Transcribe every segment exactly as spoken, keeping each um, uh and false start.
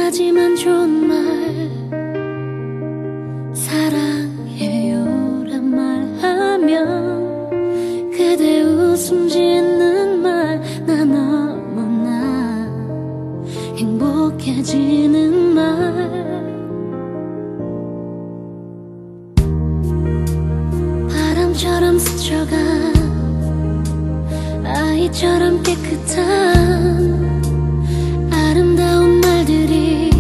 가지만 좋은 말, 사랑해요란 말하면 그대 웃음 짓는 말, 나 너무나 행복해지는 말. 바람처럼 스쳐가 아이처럼 깨끗한 아름다운 말들이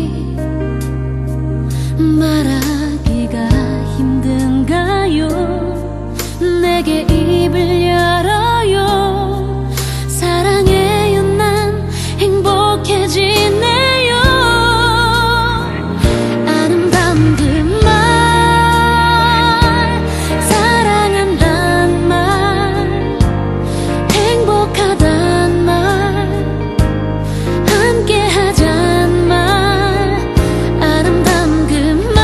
말하기가 힘든가요? 내게 입을 열어요. 사랑해요, 난 행복해지네요. 아름다운 그 말, 사랑한단 말, 행복하단 말, 함께하잔 말. 아름다운 그 말,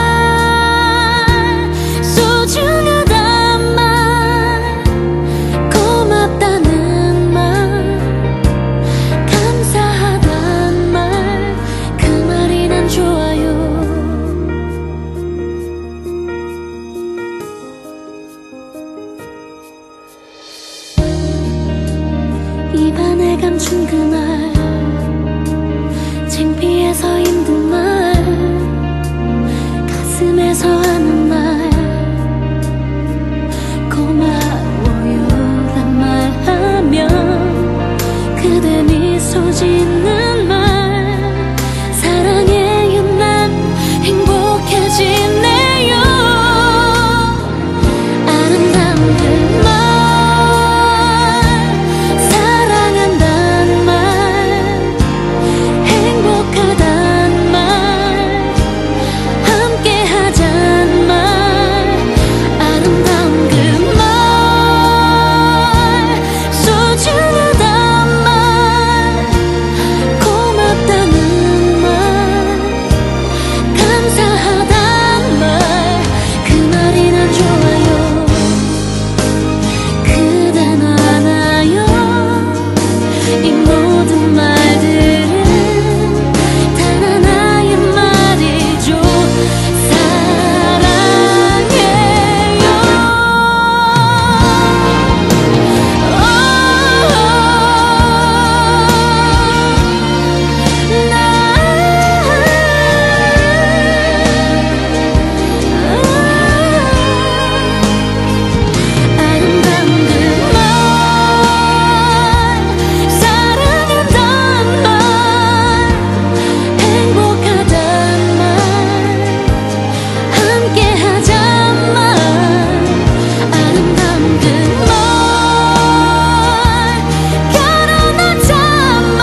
소중하단 말, 고맙다는 말, 감사하단 말, 그 말이 난 좋아요. 입안에 감춘 그 말, 창피해서 힘든 말, 가슴에서 하는 말, 고마워요란 말하면 그대 미소 짓는 말, 사랑해요, 난 행복해지네요. 아름다운 그 말, 사랑한단 말, 행복하단 말, 함께하잔 말. 아름다운 그 말, 소중하단 말, 고맙다는 말, 감사하단 말, 그 말이 난 좋아요. 그댄 알아요, 이 모든 말들은 단 하나의 말이죠. 사랑해요. 아름다운 그 말, 사랑한단 말, 행복하단 말, 함께하잔 말. 아름다운 그 말, 결혼하잔 말,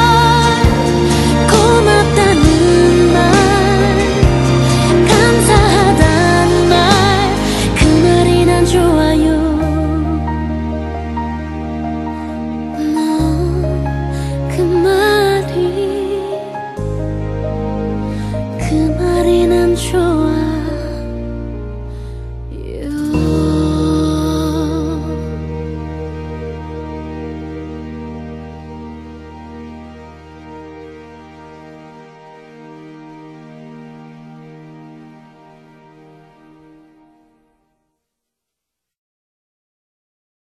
고맙다는 말, 감사하단 말, 그 말이 난 좋아요. 난 그 말이, 그 말이 난 좋아요.